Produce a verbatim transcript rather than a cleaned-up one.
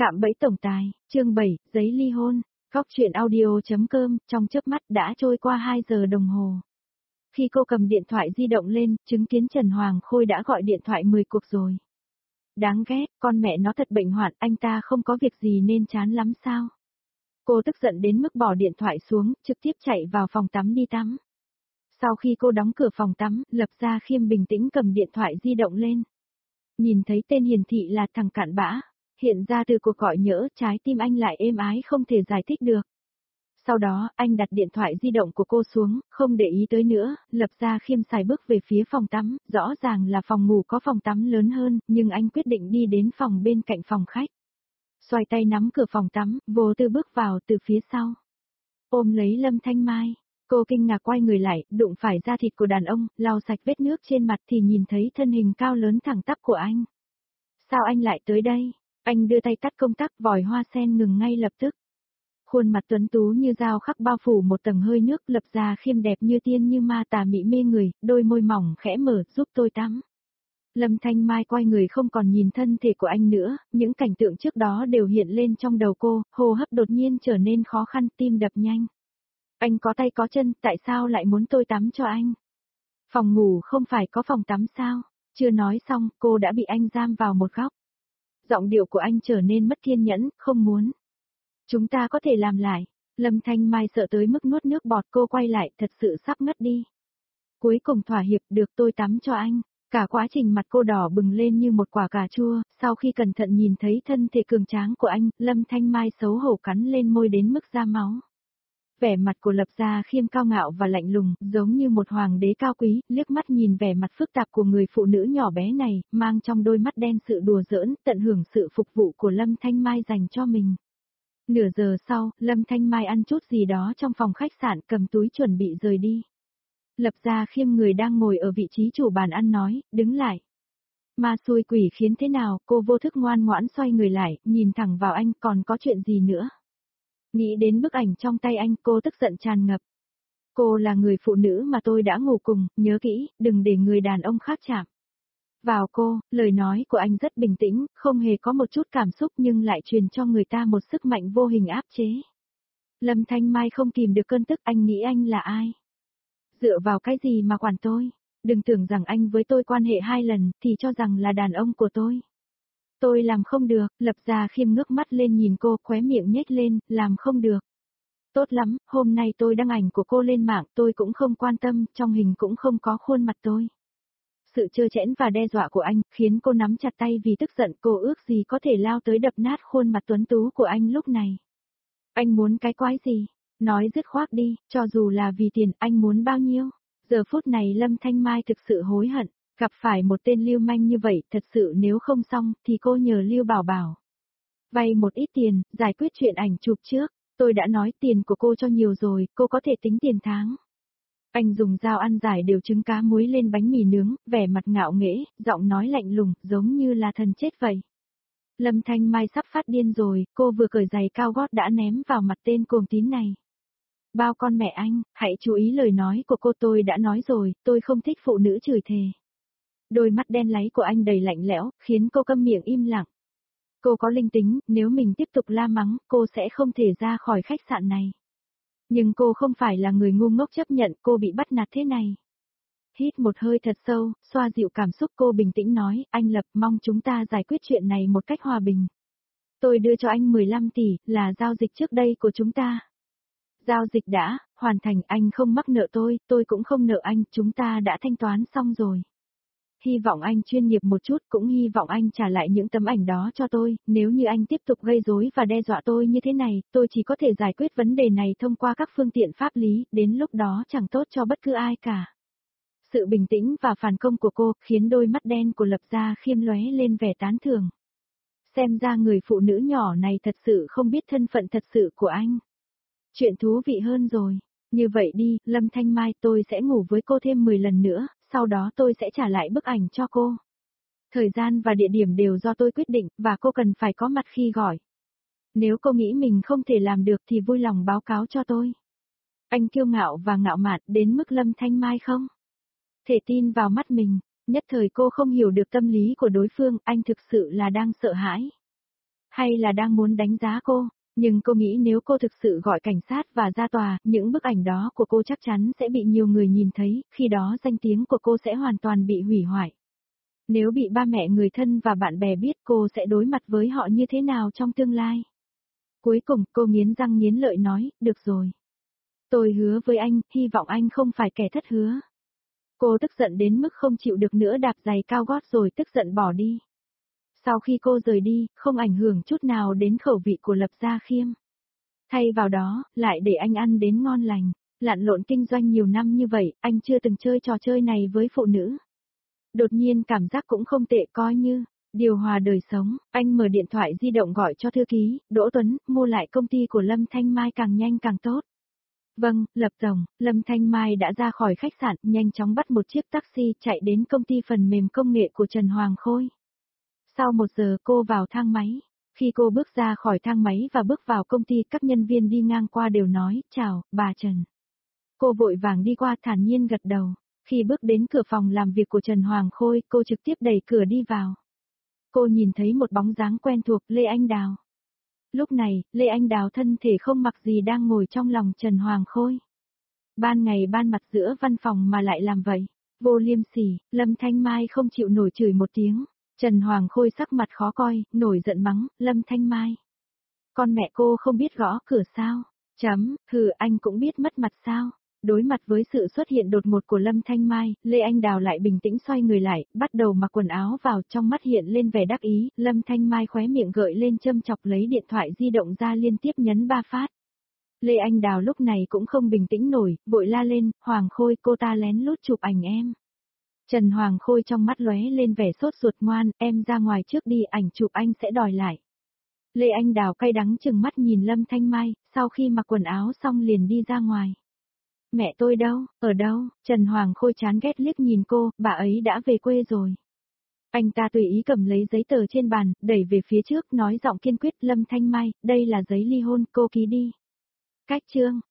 Cạm bẫy tổng tài, chương bảy, giấy ly hôn, góc truyện audio.com, trong chớp mắt đã trôi qua hai giờ đồng hồ. Khi cô cầm điện thoại di động lên, chứng kiến Trần Hoàng Khôi đã gọi điện thoại mười cuộc rồi. Đáng ghét, con mẹ nó thật bệnh hoạn, anh ta không có việc gì nên chán lắm sao? Cô tức giận đến mức bỏ điện thoại xuống, trực tiếp chạy vào phòng tắm đi tắm. Sau khi cô đóng cửa phòng tắm, Lập Gia Khiêm bình tĩnh cầm điện thoại di động lên. Nhìn thấy tên hiển thị là thằng cặn bã. Hiện ra từ cuộc gọi nhỡ, trái tim anh lại êm ái không thể giải thích được. Sau đó, anh đặt điện thoại di động của cô xuống, không để ý tới nữa, Lập Gia Khiêm xài bước về phía phòng tắm, rõ ràng là phòng ngủ có phòng tắm lớn hơn, nhưng anh quyết định đi đến phòng bên cạnh phòng khách. Xoay tay nắm cửa phòng tắm, vô tư bước vào từ phía sau. Ôm lấy Lâm Thanh Mai, cô kinh ngạc quay người lại, đụng phải da thịt của đàn ông, lau sạch vết nước trên mặt thì nhìn thấy thân hình cao lớn thẳng tắp của anh. Sao anh lại tới đây? Anh đưa tay tắt công tắc, vòi hoa sen ngừng ngay lập tức. Khuôn mặt tuấn tú như dao khắc bao phủ một tầng hơi nước, Lập Gia Khiêm đẹp như tiên như ma, tà mị mê người, đôi môi mỏng khẽ mở, giúp tôi tắm. Lâm Thanh Mai quay người không còn nhìn thân thể của anh nữa, những cảnh tượng trước đó đều hiện lên trong đầu cô, hô hấp đột nhiên trở nên khó khăn, tim đập nhanh. Anh có tay có chân, tại sao lại muốn tôi tắm cho anh? Phòng ngủ không phải có phòng tắm sao? Chưa nói xong, cô đã bị anh giam vào một góc. Giọng điệu của anh trở nên mất kiên nhẫn, không muốn. Chúng ta có thể làm lại. Lâm Thanh Mai sợ tới mức nuốt nước bọt, cô quay lại, thật sự sắp ngất đi. Cuối cùng thỏa hiệp, được tôi tắm cho anh. Cả quá trình mặt cô đỏ bừng lên như một quả cà chua, sau khi cẩn thận nhìn thấy thân thể cường tráng của anh, Lâm Thanh Mai xấu hổ cắn lên môi đến mức ra máu. Vẻ mặt của Lập Gia Khiêm cao ngạo và lạnh lùng, giống như một hoàng đế cao quý, liếc mắt nhìn vẻ mặt phức tạp của người phụ nữ nhỏ bé này, mang trong đôi mắt đen sự đùa giỡn, tận hưởng sự phục vụ của Lâm Thanh Mai dành cho mình. Nửa giờ sau, Lâm Thanh Mai ăn chút gì đó trong phòng khách sạn, cầm túi chuẩn bị rời đi. Lập Gia Khiêm người đang ngồi ở vị trí chủ bàn ăn nói, đứng lại. Ma xui quỷ khiến thế nào, cô vô thức ngoan ngoãn xoay người lại, nhìn thẳng vào anh, còn có chuyện gì nữa? Nghĩ đến bức ảnh trong tay anh, cô tức giận tràn ngập. Cô là người phụ nữ mà tôi đã ngủ cùng, nhớ kỹ, đừng để người đàn ông khác chạm vào cô. Lời nói của anh rất bình tĩnh, không hề có một chút cảm xúc nhưng lại truyền cho người ta một sức mạnh vô hình áp chế. Lâm Thanh Mai không kìm được cơn tức, anh nghĩ anh là ai? Dựa vào cái gì mà quản tôi? Đừng tưởng rằng anh với tôi quan hệ hai lần, thì cho rằng là đàn ông của tôi. Tôi làm không được, Lập Gia Khiêm ngước mắt lên nhìn cô, khóe miệng nhếch lên, làm không được. Tốt lắm, hôm nay tôi đăng ảnh của cô lên mạng, tôi cũng không quan tâm, trong hình cũng không có khuôn mặt tôi. Sự trơ trẽn và đe dọa của anh, khiến cô nắm chặt tay vì tức giận, cô ước gì có thể lao tới đập nát khuôn mặt tuấn tú của anh lúc này. Anh muốn cái quái gì? Nói dứt khoát đi, cho dù là vì tiền, anh muốn bao nhiêu? Giờ phút này Lâm Thanh Mai thực sự hối hận. Gặp phải một tên lưu manh như vậy, thật sự nếu không xong, thì cô nhờ Lưu Bảo Bảo vay một ít tiền, giải quyết chuyện ảnh chụp trước. Tôi đã nói tiền của cô cho nhiều rồi, cô có thể tính tiền tháng. Anh dùng dao ăn giải đều trứng cá muối lên bánh mì nướng, vẻ mặt ngạo nghễ, giọng nói lạnh lùng, giống như là thần chết vậy. Lâm Thanh Mai sắp phát điên rồi, cô vừa cởi giày cao gót đã ném vào mặt tên cuồng tín này. Bao con mẹ anh, hãy chú ý lời nói của cô, tôi đã nói rồi, tôi không thích phụ nữ chửi thề. Đôi mắt đen láy của anh đầy lạnh lẽo, khiến cô câm miệng im lặng. Cô có linh tính, nếu mình tiếp tục la mắng, cô sẽ không thể ra khỏi khách sạn này. Nhưng cô không phải là người ngu ngốc chấp nhận cô bị bắt nạt thế này. Hít một hơi thật sâu, xoa dịu cảm xúc, cô bình tĩnh nói, anh Lập, mong chúng ta giải quyết chuyện này một cách hòa bình. Tôi đưa cho anh mười lăm tỷ, là giao dịch trước đây của chúng ta. Giao dịch đã, hoàn thành, anh không mắc nợ tôi, tôi cũng không nợ anh, chúng ta đã thanh toán xong rồi. Hy vọng anh chuyên nghiệp một chút, cũng hy vọng anh trả lại những tấm ảnh đó cho tôi, nếu như anh tiếp tục gây rối và đe dọa tôi như thế này, tôi chỉ có thể giải quyết vấn đề này thông qua các phương tiện pháp lý, đến lúc đó chẳng tốt cho bất cứ ai cả. Sự bình tĩnh và phản công của cô, khiến đôi mắt đen của Lập Gia Khiêm lóe lên vẻ tán thưởng. Xem ra người phụ nữ nhỏ này thật sự không biết thân phận thật sự của anh. Chuyện thú vị hơn rồi. Như vậy đi, Lâm Thanh Mai, tôi sẽ ngủ với cô thêm mười lần nữa, sau đó tôi sẽ trả lại bức ảnh cho cô. Thời gian và địa điểm đều do tôi quyết định, và cô cần phải có mặt khi gọi. Nếu cô nghĩ mình không thể làm được thì vui lòng báo cáo cho tôi. Anh kiêu ngạo và ngạo mạn đến mức Lâm Thanh Mai không thể tin vào mắt mình, nhất thời cô không hiểu được tâm lý của đối phương, anh thực sự là đang sợ hãi. Hay là đang muốn đánh giá cô? Nhưng cô nghĩ nếu cô thực sự gọi cảnh sát và ra tòa, những bức ảnh đó của cô chắc chắn sẽ bị nhiều người nhìn thấy, khi đó danh tiếng của cô sẽ hoàn toàn bị hủy hoại. Nếu bị ba mẹ người thân và bạn bè biết cô sẽ đối mặt với họ như thế nào trong tương lai. Cuối cùng cô nghiến răng nghiến lợi nói, được rồi. Tôi hứa với anh, hy vọng anh không phải kẻ thất hứa. Cô tức giận đến mức không chịu được nữa đạp giày cao gót rồi tức giận bỏ đi. Sau khi cô rời đi, không ảnh hưởng chút nào đến khẩu vị của Lập Gia Khiêm. Thay vào đó, lại để anh ăn đến ngon lành. Lặn lộn kinh doanh nhiều năm như vậy, anh chưa từng chơi trò chơi này với phụ nữ. Đột nhiên cảm giác cũng không tệ, coi như điều hòa đời sống. Anh mở điện thoại di động gọi cho thư ký, Đỗ Tuấn, mua lại công ty của Lâm Thanh Mai càng nhanh càng tốt. Vâng, Lập tổng. Lâm Thanh Mai đã ra khỏi khách sạn, nhanh chóng bắt một chiếc taxi chạy đến công ty phần mềm công nghệ của Trần Hoàng Khôi. Sau một giờ cô vào thang máy. Khi cô bước ra khỏi thang máy và bước vào công ty, các nhân viên đi ngang qua đều nói, chào, bà Trần. Cô vội vàng đi qua thản nhiên gật đầu. Khi bước đến cửa phòng làm việc của Trần Hoàng Khôi, cô trực tiếp đẩy cửa đi vào. Cô nhìn thấy một bóng dáng quen thuộc, Lê Anh Đào. Lúc này, Lê Anh Đào thân thể không mặc gì đang ngồi trong lòng Trần Hoàng Khôi. Ban ngày ban mặt giữa văn phòng mà lại làm vậy. Vô liêm sỉ, Lâm Thanh Mai không chịu nổi chửi một tiếng. Trần Hoàng Khôi sắc mặt khó coi, nổi giận mắng, Lâm Thanh Mai. Con mẹ cô không biết gõ cửa sao? Chấm, hừ, anh cũng biết mất mặt sao? Đối mặt với sự xuất hiện đột ngột của Lâm Thanh Mai, Lê Anh Đào lại bình tĩnh xoay người lại, bắt đầu mặc quần áo vào, trong mắt hiện lên vẻ đắc ý. Lâm Thanh Mai khóe miệng gợi lên châm chọc, lấy điện thoại di động ra liên tiếp nhấn ba phát. Lê Anh Đào lúc này cũng không bình tĩnh nổi, vội la lên, Hoàng Khôi, cô ta lén lút chụp ảnh em. Trần Hoàng Khôi trong mắt lóe lên vẻ sốt ruột, ngoan, em ra ngoài trước đi, ảnh chụp anh sẽ đòi lại. Lê Anh Đào cay đắng chừng mắt nhìn Lâm Thanh Mai, sau khi mặc quần áo xong liền đi ra ngoài. Mẹ tôi đâu, ở đâu? Trần Hoàng Khôi chán ghét liếc nhìn cô, bà ấy đã về quê rồi. Anh ta tùy ý cầm lấy giấy tờ trên bàn, đẩy về phía trước, nói giọng kiên quyết, Lâm Thanh Mai, đây là giấy ly hôn, cô ký đi. Cách chương.